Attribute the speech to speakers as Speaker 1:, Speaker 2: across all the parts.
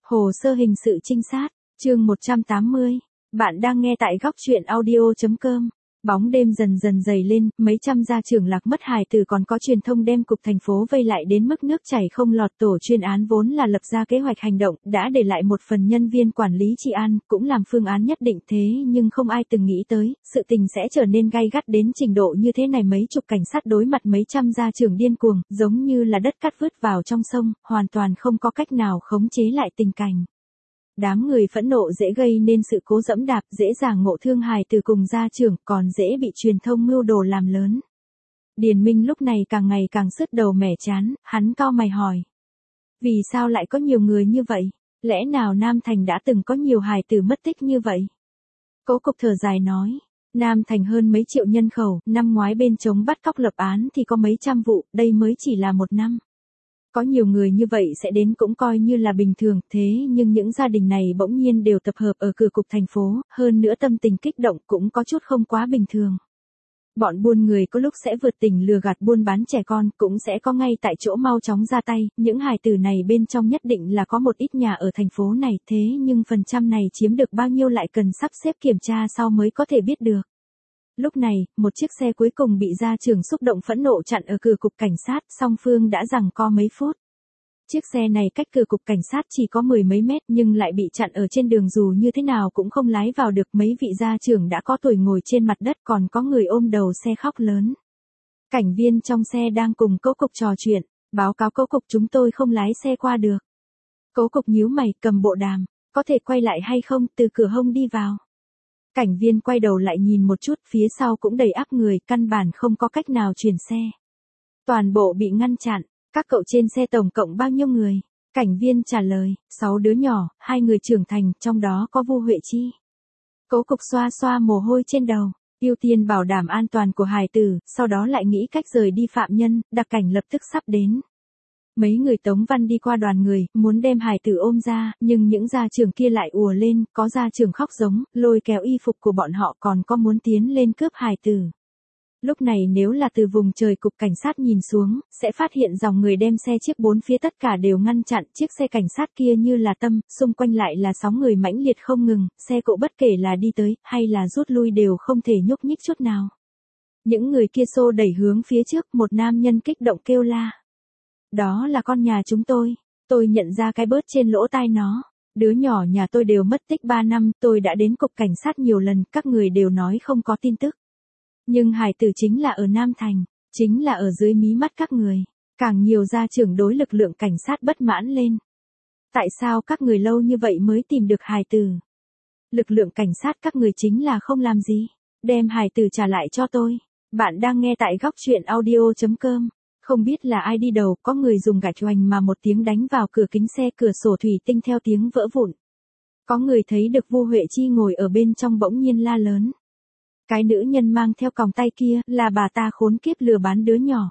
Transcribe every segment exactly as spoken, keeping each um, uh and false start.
Speaker 1: Hồ sơ hình sự trinh sát, chương một trăm tám mươi. Bạn đang nghe tại góc truyện audio chấm com. Bóng đêm dần dần dày lên, mấy trăm gia trưởng lạc mất hài tử còn có truyền thông đem cục thành phố vây lại đến mức nước chảy không lọt. Tổ chuyên án vốn là lập ra kế hoạch hành động, đã để lại một phần nhân viên quản lý trị an, cũng làm phương án nhất định thế nhưng không ai từng nghĩ tới, sự tình sẽ trở nên gay gắt đến trình độ như thế này. Mấy chục cảnh sát đối mặt mấy trăm gia trưởng điên cuồng, giống như là đất cát vứt vào trong sông, hoàn toàn không có cách nào khống chế lại tình cảnh. Đám người phẫn nộ dễ gây nên sự cố dẫm đạp, dễ dàng ngộ thương hài tử cùng gia trưởng, còn dễ bị truyền thông mưu đồ làm lớn. Điền Minh lúc này càng ngày càng sứt đầu mẻ chán, hắn cau mày hỏi. Vì sao lại có nhiều người như vậy? Lẽ nào Nam Thành đã từng có nhiều hài tử mất tích như vậy? Cố cục thở dài nói. Nam Thành hơn mấy triệu nhân khẩu, năm ngoái bên chống bắt cóc lập án thì có mấy trăm vụ, đây mới chỉ là một năm. Có nhiều người như vậy sẽ đến cũng coi như là bình thường, thế nhưng những gia đình này bỗng nhiên đều tập hợp ở cửa cục thành phố, hơn nữa tâm tình kích động cũng có chút không quá bình thường. Bọn buôn người có lúc sẽ vượt tình lừa gạt buôn bán trẻ con, cũng sẽ có ngay tại chỗ mau chóng ra tay, những hài tử này bên trong nhất định là có một ít nhà ở thành phố này, thế nhưng phần trăm này chiếm được bao nhiêu lại cần sắp xếp kiểm tra sau mới có thể biết được. Lúc này, một chiếc xe cuối cùng bị gia trưởng xúc động phẫn nộ chặn ở cửa cục cảnh sát, song phương đã giằng co mấy phút. Chiếc xe này cách cửa cục cảnh sát chỉ có mười mấy mét nhưng lại bị chặn ở trên đường, dù như thế nào cũng không lái vào được. Mấy vị gia trưởng đã có tuổi ngồi trên mặt đất, còn có người ôm đầu xe khóc lớn. Cảnh viên trong xe đang cùng cố cục trò chuyện, báo cáo cố cục chúng tôi không lái xe qua được. Cố cục nhíu mày cầm bộ đàm, có thể quay lại hay không, từ cửa hông đi vào. Cảnh viên quay đầu lại nhìn một chút, phía sau cũng đầy ắp người, căn bản không có cách nào chuyển xe. Toàn bộ bị ngăn chặn, các cậu trên xe tổng cộng bao nhiêu người? Cảnh viên trả lời, sáu đứa nhỏ, hai người trưởng thành, trong đó có Vu Huệ Chi. Cố cục xoa xoa mồ hôi trên đầu, ưu tiên bảo đảm an toàn của hài tử, sau đó lại nghĩ cách rời đi phạm nhân, đặc cảnh lập tức sắp đến. Mấy người Tống Văn đi qua đoàn người, muốn đem hài tử ôm ra, nhưng những gia trưởng kia lại ùa lên, có gia trưởng khóc giống, lôi kéo y phục của bọn họ, còn có muốn tiến lên cướp hài tử. Lúc này nếu là từ vùng trời cục cảnh sát nhìn xuống, sẽ phát hiện dòng người đem xe chiếc bốn phía tất cả đều ngăn chặn, chiếc xe cảnh sát kia như là tâm, xung quanh lại là sóng người mãnh liệt không ngừng, xe cộ bất kể là đi tới, hay là rút lui đều không thể nhúc nhích chút nào. Những người kia xô đẩy hướng phía trước, một nam nhân kích động kêu la. Đó là con nhà chúng tôi, tôi nhận ra cái bớt trên lỗ tai nó. Đứa nhỏ nhà tôi đều mất tích ba năm, tôi đã đến cục cảnh sát nhiều lần, các người đều nói không có tin tức. Nhưng hài tử chính là ở Nam Thành, chính là ở dưới mí mắt các người. Càng nhiều gia trưởng đối lực lượng cảnh sát bất mãn lên. Tại sao các người lâu như vậy mới tìm được hài tử? Lực lượng cảnh sát các người chính là không làm gì, đem hài tử trả lại cho tôi. Bạn đang nghe tại góc truyện audio chấm com. Không biết là ai đi đầu, có người dùng gạch oành mà một tiếng đánh vào cửa kính xe, cửa sổ thủy tinh theo tiếng vỡ vụn. Có người thấy được Vu Huệ Chi ngồi ở bên trong bỗng nhiên la lớn. Cái nữ nhân mang theo còng tay kia, là bà ta khốn kiếp lừa bán đứa nhỏ.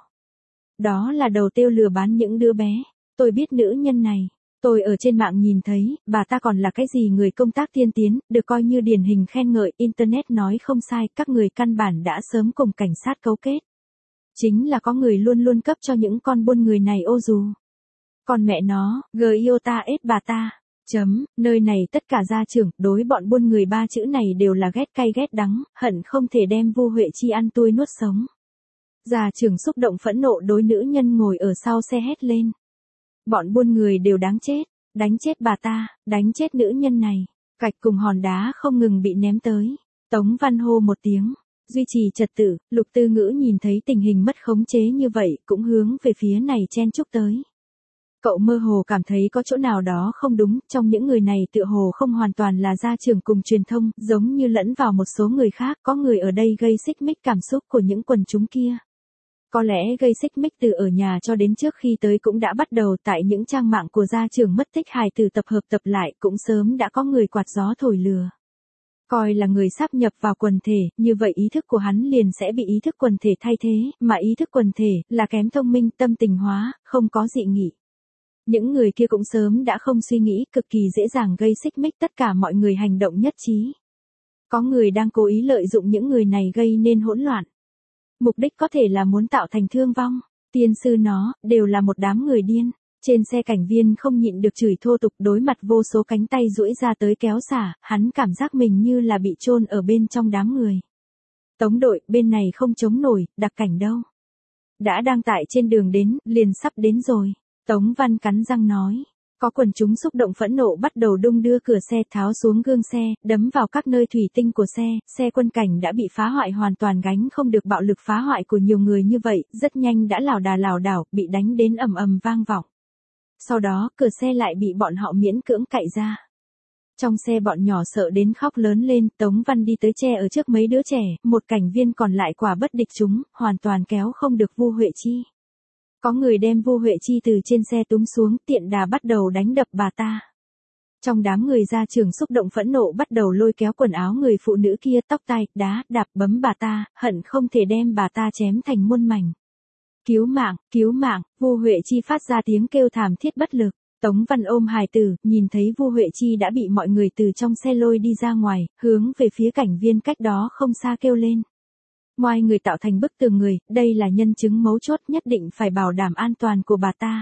Speaker 1: Đó là đầu tiêu lừa bán những đứa bé. Tôi biết nữ nhân này. Tôi ở trên mạng nhìn thấy, bà ta còn là cái gì người công tác tiên tiến, được coi như điển hình khen ngợi, Internet nói không sai, các người căn bản đã sớm cùng cảnh sát cấu kết. Chính là có người luôn luôn cấp cho những con buôn người này ô dù. Còn mẹ nó, Giota ết bà ta. Chấm, nơi này tất cả gia trưởng, đối bọn buôn người ba chữ này đều là ghét cay ghét đắng, hận không thể đem Vu Huệ Chi ăn tươi nuốt sống. Gia trưởng xúc động phẫn nộ đối nữ nhân ngồi ở sau xe hét lên. Bọn buôn người đều đáng chết, đánh chết bà ta, đánh chết nữ nhân này. Gạch cùng hòn đá không ngừng bị ném tới. Tống Văn hô một tiếng. Duy trì trật tự, Lục Tư Ngữ nhìn thấy tình hình mất khống chế như vậy, cũng hướng về phía này chen chúc tới. Cậu mơ hồ cảm thấy có chỗ nào đó không đúng, trong những người này tựa hồ không hoàn toàn là gia trưởng cùng truyền thông, giống như lẫn vào một số người khác, có người ở đây gây xích mích cảm xúc của những quần chúng kia. Có lẽ gây xích mích từ ở nhà cho đến trước khi tới cũng đã bắt đầu, tại những trang mạng của gia trưởng mất tích hài tử tập hợp tập lại, cũng sớm đã có người quạt gió thổi lừa. Coi là người sáp nhập vào quần thể, như vậy ý thức của hắn liền sẽ bị ý thức quần thể thay thế, mà ý thức quần thể là kém thông minh, tâm tình hóa, không có dị nghị. Những người kia cũng sớm đã không suy nghĩ, cực kỳ dễ dàng gây xích mích, tất cả mọi người hành động nhất trí. Có người đang cố ý lợi dụng những người này gây nên hỗn loạn. Mục đích có thể là muốn tạo thành thương vong. Tiên sư nó, đều là một đám người điên. Trên xe cảnh viên không nhịn được chửi thô tục, đối mặt vô số cánh tay duỗi ra tới kéo xả, hắn cảm giác mình như là bị chôn ở bên trong đám người. Tống đội, bên này không chống nổi, đặc cảnh đâu? Đã đang tại trên đường đến, liền sắp đến rồi. Tống Văn cắn răng nói. Có quần chúng xúc động phẫn nộ bắt đầu đung đưa cửa xe, tháo xuống gương xe, đấm vào các nơi thủy tinh của xe, xe quân cảnh đã bị phá hoại hoàn toàn, gánh không được bạo lực phá hoại của nhiều người như vậy, rất nhanh đã lảo đà lảo đảo, bị đánh đến ầm ầm vang vọng. Sau đó, cửa xe lại bị bọn họ miễn cưỡng cạy ra. Trong xe bọn nhỏ sợ đến khóc lớn lên, Tống Văn đi tới che ở trước mấy đứa trẻ, một cảnh viên còn lại quả bất địch chúng, hoàn toàn kéo không được Vu Huệ Chi. Có người đem Vu Huệ Chi từ trên xe túm xuống, tiện đà bắt đầu đánh đập bà ta. Trong đám người ra trường xúc động phẫn nộ bắt đầu lôi kéo quần áo người phụ nữ kia, tóc tai, đá, đạp bấm bà ta, hận không thể đem bà ta chém thành muôn mảnh. Cứu mạng, cứu mạng, Vu Huệ Chi phát ra tiếng kêu thảm thiết bất lực. Tống Văn ôm hài tử, nhìn thấy Vu Huệ Chi đã bị mọi người từ trong xe lôi đi ra ngoài, hướng về phía cảnh viên cách đó không xa kêu lên. Ngoài người tạo thành bức tường người, đây là nhân chứng mấu chốt, nhất định phải bảo đảm an toàn của bà ta.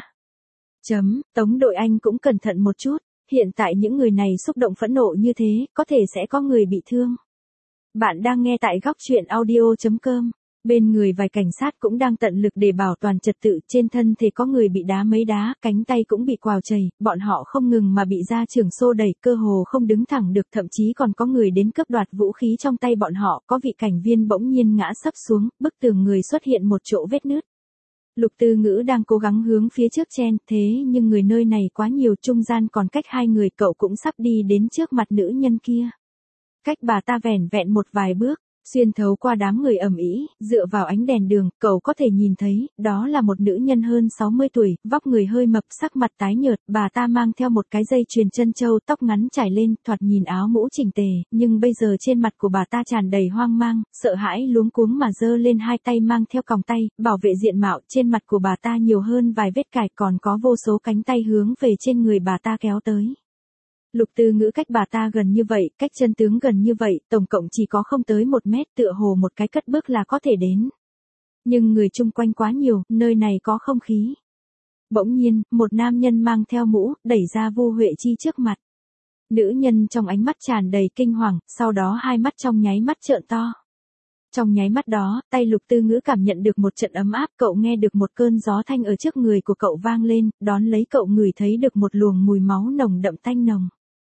Speaker 1: Chấm, Tống đội anh cũng cẩn thận một chút, hiện tại những người này xúc động phẫn nộ như thế, có thể sẽ có người bị thương. Bạn đang nghe tại góc truyện audio chấm com. Bên người vài cảnh sát cũng đang tận lực để bảo toàn trật tự, trên thân thể có người bị đá mấy đá, cánh tay cũng bị quào chảy, bọn họ không ngừng mà bị ra trưởng xô đẩy, cơ hồ không đứng thẳng được, thậm chí còn có người đến cướp đoạt vũ khí trong tay bọn họ, có vị cảnh viên bỗng nhiên ngã sấp xuống, bức tường người xuất hiện một chỗ vết nứt. Lục Tư Ngữ đang cố gắng hướng phía trước chen, thế nhưng người nơi này quá nhiều, trung gian còn cách hai người, cậu cũng sắp đi đến trước mặt nữ nhân kia. Cách bà ta vẻn vẹn một vài bước. Xuyên thấu qua đám người ầm ĩ, dựa vào ánh đèn đường, cậu có thể nhìn thấy, đó là một nữ nhân hơn sáu mươi tuổi, vóc người hơi mập, sắc mặt tái nhợt, bà ta mang theo một cái dây chuyền chân châu, tóc ngắn trải lên, thoạt nhìn áo mũ chỉnh tề, nhưng bây giờ trên mặt của bà ta tràn đầy hoang mang, sợ hãi, luống cuống mà giơ lên hai tay mang theo còng tay, bảo vệ diện mạo, trên mặt của bà ta nhiều hơn vài vết cài, còn có vô số cánh tay hướng về trên người bà ta kéo tới. Lục Tư Ngữ cách bà ta gần như vậy, cách chân tướng gần như vậy, tổng cộng chỉ có không tới một mét, tựa hồ một cái cất bước là có thể đến. Nhưng người chung quanh quá nhiều, nơi này có không khí. Bỗng nhiên, một nam nhân mang theo mũ, đẩy ra Vu Huệ Chi trước mặt. Nữ nhân trong ánh mắt tràn đầy kinh hoàng, sau đó hai mắt trong nháy mắt trợn to. Trong nháy mắt đó, tay Lục Tư Ngữ cảm nhận được một trận ấm áp, cậu nghe được một cơn gió thanh ở trước người của cậu vang lên, đón lấy cậu ngửi thấy được một luồng mùi máu nồng đậm tanh nồng.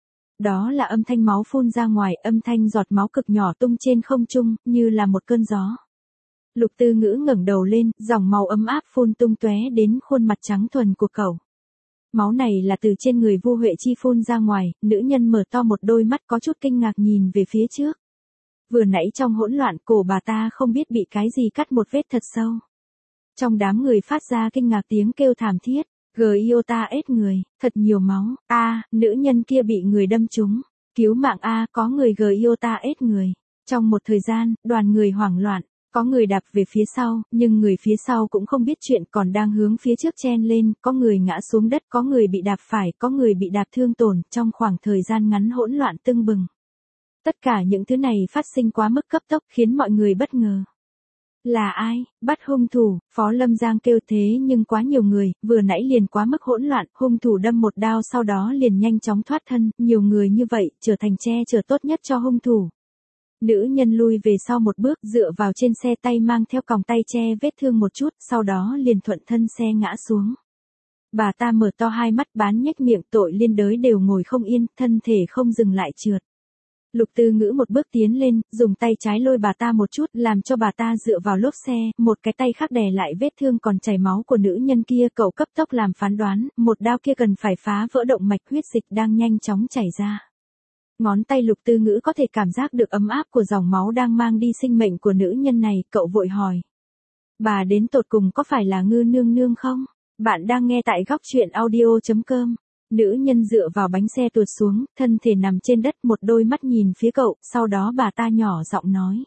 Speaker 1: Đó là âm thanh máu phun ra ngoài, âm thanh giọt máu cực nhỏ tung trên không trung, như là một cơn gió. Lục Tư Ngữ ngẩng đầu lên, dòng máu ấm áp phun tung tóe đến khuôn mặt trắng thuần của cậu. Máu này là từ trên người Vu Huệ Chi phun ra ngoài, nữ nhân mở to một đôi mắt có chút kinh ngạc nhìn về phía trước. Vừa nãy trong hỗn loạn, cổ bà ta không biết bị cái gì cắt một vết thật sâu. Trong đám người phát ra kinh ngạc tiếng kêu thảm thiết. Giota ết người, thật nhiều máu, a, à, nữ nhân kia bị người đâm trúng, cứu mạng a, à, có người Giota ết người. Trong một thời gian, đoàn người hoảng loạn, có người đạp về phía sau, nhưng người phía sau cũng không biết chuyện, còn đang hướng phía trước chen lên, có người ngã xuống đất, có người bị đạp phải, có người bị đạp thương tổn, trong khoảng thời gian ngắn hỗn loạn tưng bừng. Tất cả những thứ này phát sinh quá mức cấp tốc, khiến mọi người bất ngờ. Là ai? Bắt hung thủ, Phó Lâm Giang kêu, thế nhưng quá nhiều người, vừa nãy liền quá mức hỗn loạn, hung thủ đâm một đao sau đó liền nhanh chóng thoát thân, nhiều người như vậy, trở thành che chở tốt nhất cho hung thủ. Nữ nhân lui về sau một bước, dựa vào trên xe, tay mang theo còng tay che vết thương một chút, sau đó liền thuận thân xe ngã xuống. Bà ta mở to hai mắt, bán nhếch miệng, tội liên đới đều ngồi không yên, thân thể không dừng lại trượt. Lục Tư Ngữ một bước tiến lên, dùng tay trái lôi bà ta một chút, làm cho bà ta dựa vào lốp xe, một cái tay khác đè lại vết thương còn chảy máu của nữ nhân kia, cậu cấp tốc làm phán đoán, một đao kia cần phải phá vỡ động mạch, huyết dịch đang nhanh chóng chảy ra. Ngón tay Lục Tư Ngữ có thể cảm giác được ấm áp của dòng máu đang mang đi sinh mệnh của nữ nhân này, cậu vội hỏi. Bà đến tột cùng có phải là Ngư nương nương không? Bạn đang nghe tại góc truyện audio chấm com. Nữ nhân dựa vào bánh xe tuột xuống, thân thể nằm trên đất, một đôi mắt nhìn phía cậu, sau đó bà ta nhỏ giọng nói.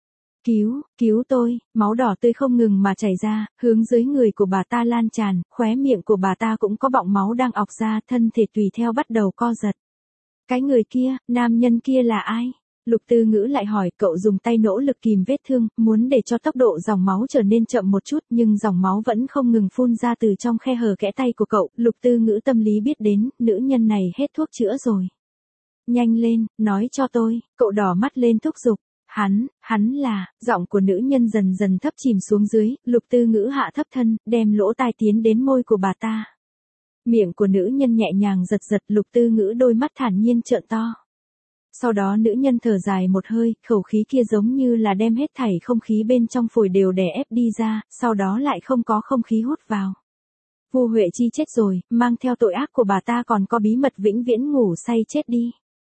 Speaker 1: Cứu, cứu tôi, máu đỏ tươi không ngừng mà chảy ra, hướng dưới người của bà ta lan tràn, khóe miệng của bà ta cũng có bọng máu đang ọc ra, thân thể tùy theo bắt đầu co giật. Cái người kia, nam nhân kia là ai? Lục Tư Ngữ lại hỏi, cậu dùng tay nỗ lực kìm vết thương, muốn để cho tốc độ dòng máu trở nên chậm một chút, nhưng dòng máu vẫn không ngừng phun ra từ trong khe hở kẽ tay của cậu. Lục Tư Ngữ tâm lý biết đến, nữ nhân này hết thuốc chữa rồi. Nhanh lên, nói cho tôi, cậu đỏ mắt lên thúc giục. Hắn, hắn là, giọng của nữ nhân dần dần thấp chìm xuống dưới, Lục Tư Ngữ hạ thấp thân, đem lỗ tai tiến đến môi của bà ta. Miệng của nữ nhân nhẹ nhàng giật giật, Lục Tư Ngữ đôi mắt thản nhiên trợn to. Sau đó nữ nhân thở dài một hơi, khẩu khí kia giống như là đem hết thảy không khí bên trong phổi đều đè ép đi ra, sau đó lại không có không khí hút vào. Vu Huệ Chi chết rồi, mang theo tội ác của bà ta còn có bí mật vĩnh viễn ngủ say chết đi.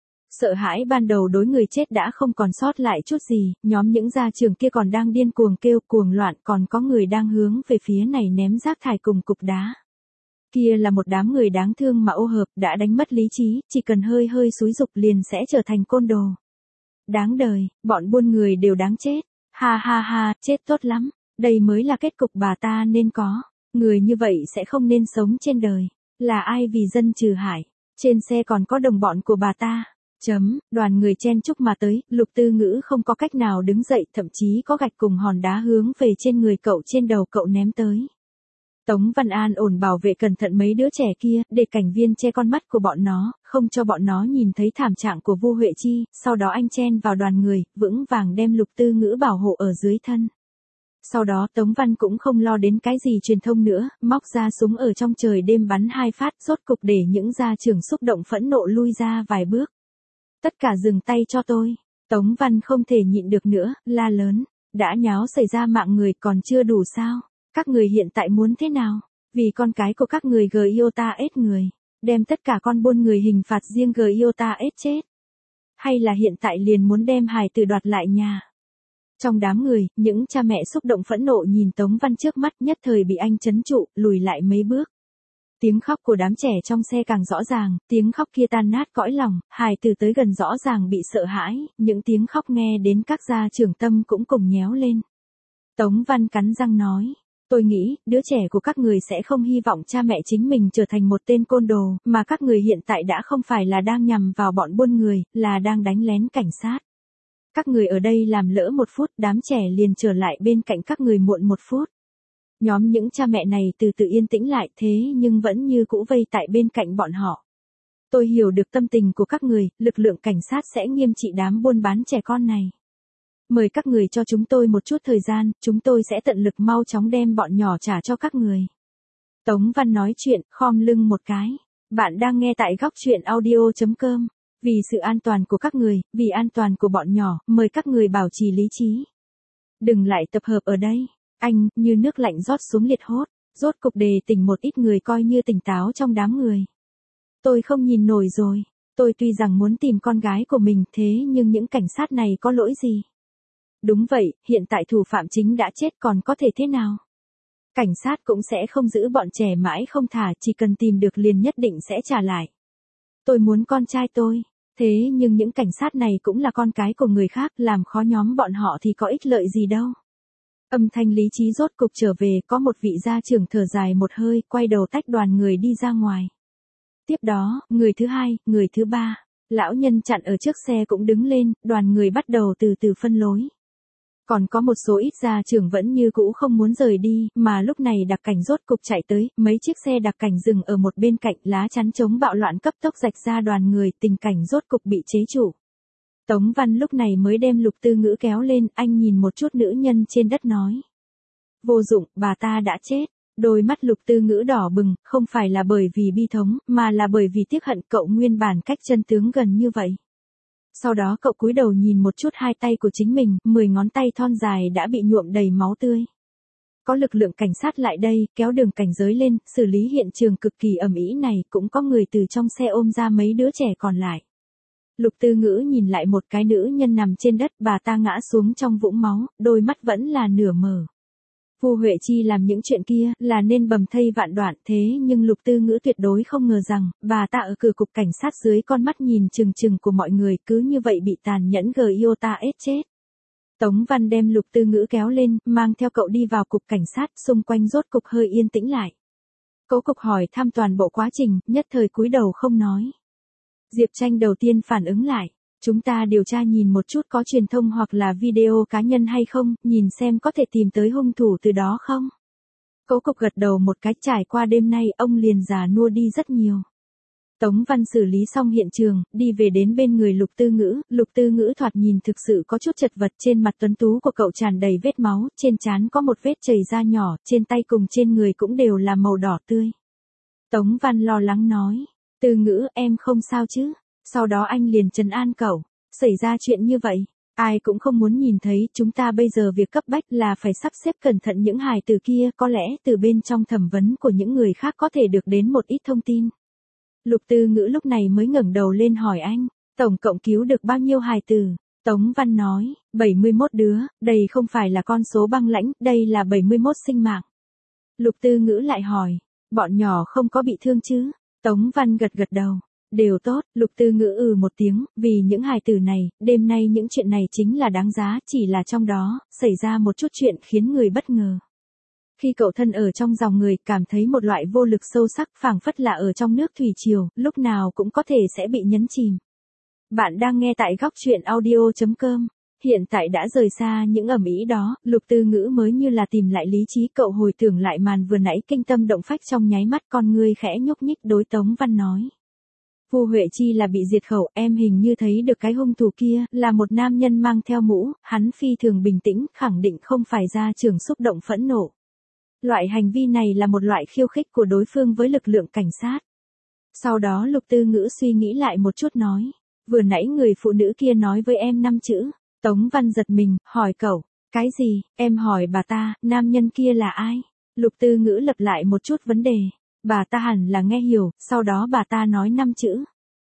Speaker 1: Sợ hãi ban đầu đối người chết đã không còn sót lại chút gì, nhóm những gia trưởng kia còn đang điên cuồng kêu cuồng loạn, còn có người đang hướng về phía này ném rác thải cùng cục đá. Kia là một đám người đáng thương mà ô hợp, đã đánh mất lý trí, chỉ cần hơi hơi xúi dục liền sẽ trở thành côn đồ. Đáng đời, bọn buôn người đều đáng chết. Ha ha ha, chết tốt lắm. Đây mới là kết cục bà ta nên có. Người như vậy sẽ không nên sống trên đời. Là ai vì dân trừ hại? Trên xe còn có đồng bọn của bà ta. Chấm, đoàn người chen chúc mà tới, Lục Tư Ngữ không có cách nào đứng dậy, thậm chí có gạch cùng hòn đá hướng về trên người cậu trên đầu cậu ném tới. Tống Văn An ổn bảo vệ cẩn thận mấy đứa trẻ kia, để cảnh viên che con mắt của bọn nó, không cho bọn nó nhìn thấy thảm trạng của Vu Huệ Chi, sau đó anh chen vào đoàn người, vững vàng đem Lục Tư Ngữ bảo hộ ở dưới thân. Sau đó Tống Văn cũng không lo đến cái gì truyền thông nữa, móc ra súng ở trong trời đêm bắn hai phát, rốt cục để những gia trưởng xúc động phẫn nộ lui ra vài bước. Tất cả dừng tay cho tôi. Tống Văn không thể nhịn được nữa, la lớn, đã nháo xảy ra mạng người còn chưa đủ sao? Các người hiện tại muốn thế nào? Vì con cái của các người gờ iota ết người, đem tất cả con buôn người hình phạt riêng gờ iota ết chết. Hay là hiện tại liền muốn đem hài tử đoạt lại nhà? Trong đám người, những cha mẹ xúc động phẫn nộ nhìn Tống Văn trước mắt nhất thời bị anh trấn trụ, lùi lại mấy bước. Tiếng khóc của đám trẻ trong xe càng rõ ràng, tiếng khóc kia tan nát cõi lòng, hài tử tới gần rõ ràng bị sợ hãi, những tiếng khóc nghe đến các gia trưởng tâm cũng cùng nhéo lên. Tống Văn cắn răng nói, tôi nghĩ, đứa trẻ của các người sẽ không hy vọng cha mẹ chính mình trở thành một tên côn đồ, mà các người hiện tại đã không phải là đang nhằm vào bọn buôn người, là đang đánh lén cảnh sát. Các người ở đây làm lỡ một phút, đám trẻ liền trở lại bên cạnh các người muộn một phút. Nhóm những cha mẹ này từ từ yên tĩnh lại thế nhưng vẫn như cũ vây tại bên cạnh bọn họ. Tôi hiểu được tâm tình của các người, lực lượng cảnh sát sẽ nghiêm trị đám buôn bán trẻ con này. Mời các người cho chúng tôi một chút thời gian, chúng tôi sẽ tận lực mau chóng đem bọn nhỏ trả cho các người. Tống Văn nói chuyện, khom lưng một cái. Bạn đang nghe tại góc truyện audio chấm com. Vì sự an toàn của các người, vì an toàn của bọn nhỏ, mời các người bảo trì lý trí. Đừng lại tập hợp ở đây. Anh, như nước lạnh rót xuống liệt hốt, rốt cục đề tỉnh một ít người coi như tỉnh táo trong đám người. Tôi không nhìn nổi rồi, tôi tuy rằng muốn tìm con gái của mình thế nhưng những cảnh sát này có lỗi gì? Đúng vậy, hiện tại thủ phạm chính đã chết còn có thể thế nào? Cảnh sát cũng sẽ không giữ bọn trẻ mãi không thả, chỉ cần tìm được liền nhất định sẽ trả lại. Tôi muốn con trai tôi, thế nhưng những cảnh sát này cũng là con cái của người khác, làm khó nhóm bọn họ thì có ích lợi gì đâu. Âm thanh lý trí rốt cục trở về, có một vị gia trưởng thở dài một hơi, quay đầu tách đoàn người đi ra ngoài. Tiếp đó, người thứ hai, người thứ ba, lão nhân chặn ở trước xe cũng đứng lên, đoàn người bắt đầu từ từ phân lối. Còn có một số ít gia trưởng vẫn như cũ không muốn rời đi, mà lúc này đặc cảnh rốt cục chạy tới, mấy chiếc xe đặc cảnh dừng ở một bên cạnh, lá chắn chống bạo loạn cấp tốc rạch ra đoàn người, tình cảnh rốt cục bị chế trụ. Tống Văn lúc này mới đem Lục Tư Ngữ kéo lên, anh nhìn một chút nữ nhân trên đất nói. Vô dụng, bà ta đã chết. Đôi mắt Lục Tư Ngữ đỏ bừng, không phải là bởi vì bi thống, mà là bởi vì tiếc hận cậu nguyên bản cách chân tướng gần như vậy. Sau đó cậu cúi đầu nhìn một chút hai tay của chính mình, mười ngón tay thon dài đã bị nhuộm đầy máu tươi. Có lực lượng cảnh sát lại đây, kéo đường cảnh giới lên, xử lý hiện trường cực kỳ ầm ĩ này, cũng có người từ trong xe ôm ra mấy đứa trẻ còn lại. Lục Tư Ngữ nhìn lại một cái nữ nhân nằm trên đất, bà ta ngã xuống trong vũng máu, đôi mắt vẫn là nửa mở. Vu Huệ Chi làm những chuyện kia là nên bầm thây vạn đoạn, thế nhưng Lục Tư Ngữ tuyệt đối không ngờ rằng, bà ta ở cửa cục cảnh sát dưới con mắt nhìn chừng chừng của mọi người cứ như vậy bị tàn nhẫn gờ iota ết chết. Tống Văn đem Lục Tư Ngữ kéo lên, mang theo cậu đi vào cục cảnh sát, xung quanh rốt cục hơi yên tĩnh lại. Cố cục hỏi thăm toàn bộ quá trình, nhất thời cúi đầu không nói. Diệp Tranh đầu tiên phản ứng lại, Chúng ta điều tra nhìn một chút có truyền thông hoặc là video cá nhân hay không, nhìn xem có thể tìm tới hung thủ từ đó không. Cố Cục gật đầu một cái, trải qua đêm nay ông liền già nua đi rất nhiều. Tống Văn xử lý xong hiện trường, đi về đến bên người Lục Tư Ngữ, Lục Tư Ngữ thoạt nhìn thực sự có chút chật vật, trên mặt tuấn tú của cậu tràn đầy vết máu, trên trán có một vết chảy da nhỏ, trên tay cùng trên người cũng đều là màu đỏ tươi. Tống Văn lo lắng nói, Tư Ngữ em không sao chứ, sau đó anh liền trấn an cậu, xảy ra chuyện như vậy, ai cũng không muốn nhìn thấy, chúng ta bây giờ việc cấp bách là phải sắp xếp cẩn thận những hài tử kia, có lẽ từ bên trong thẩm vấn của những người khác có thể được đến một ít thông tin. Lục Tư Ngữ lúc này mới ngẩng đầu lên hỏi anh, tổng cộng cứu được bao nhiêu hài tử? Tống Văn nói, bảy mươi mốt đứa, đây không phải là con số băng lãnh, đây là bảy mươi mốt sinh mạng. Lục Tư Ngữ lại hỏi, bọn nhỏ không có bị thương chứ? Tống Văn gật gật đầu, đều tốt. Lục Tư Ngữ ừ một tiếng, vì những hài tử này, đêm nay những chuyện này chính là đáng giá, chỉ là trong đó, xảy ra một chút chuyện khiến người bất ngờ. Khi cậu thân ở trong dòng người, cảm thấy một loại vô lực sâu sắc, phảng phất là ở trong nước thủy triều, lúc nào cũng có thể sẽ bị nhấn chìm. Bạn đang nghe tại góc truyện audio chấm com. Hiện tại đã rời xa những ầm ĩ đó, Lục Tư Ngữ mới như là tìm lại lý trí, cậu hồi tưởng lại màn vừa nãy kinh tâm động phách, trong nháy mắt con ngươi khẽ nhúc nhích, đối Tống Văn nói. Vu Huệ Chi là bị diệt khẩu, em hình như thấy được cái hung thủ kia, là một nam nhân mang theo mũ, hắn phi thường bình tĩnh, khẳng định không phải ra trường xúc động phẫn nộ. Loại hành vi này là một loại khiêu khích của đối phương với lực lượng cảnh sát. Sau đó Lục Tư Ngữ suy nghĩ lại một chút nói, vừa nãy người phụ nữ kia nói với em năm chữ. Tống Văn giật mình, hỏi cậu, cái gì? Em hỏi bà ta, nam nhân kia là ai? Lục Tư Ngữ lặp lại một chút vấn đề, bà ta hẳn là nghe hiểu, sau đó bà ta nói năm chữ.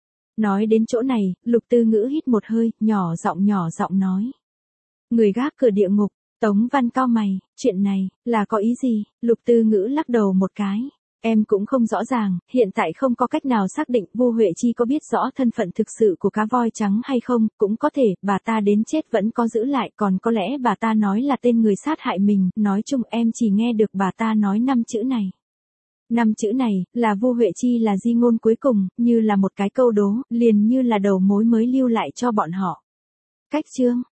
Speaker 1: Nói đến chỗ này, Lục Tư Ngữ hít một hơi, nhỏ giọng nhỏ giọng nói. Người gác cửa địa ngục. Tống Văn cau mày, chuyện này, là có ý gì? Lục Tư Ngữ lắc đầu một cái. Em cũng không rõ ràng, hiện tại không có cách nào xác định Vu Huệ Chi có biết rõ thân phận thực sự của cá voi trắng hay không, cũng có thể, bà ta đến chết vẫn có giữ lại, còn có lẽ bà ta nói là tên người sát hại mình, nói chung em chỉ nghe được bà ta nói năm chữ này. Năm chữ này, là Vu Huệ Chi là di ngôn cuối cùng, như là một cái câu đố, liền như là đầu mối mới lưu lại cho bọn họ. Cách chương.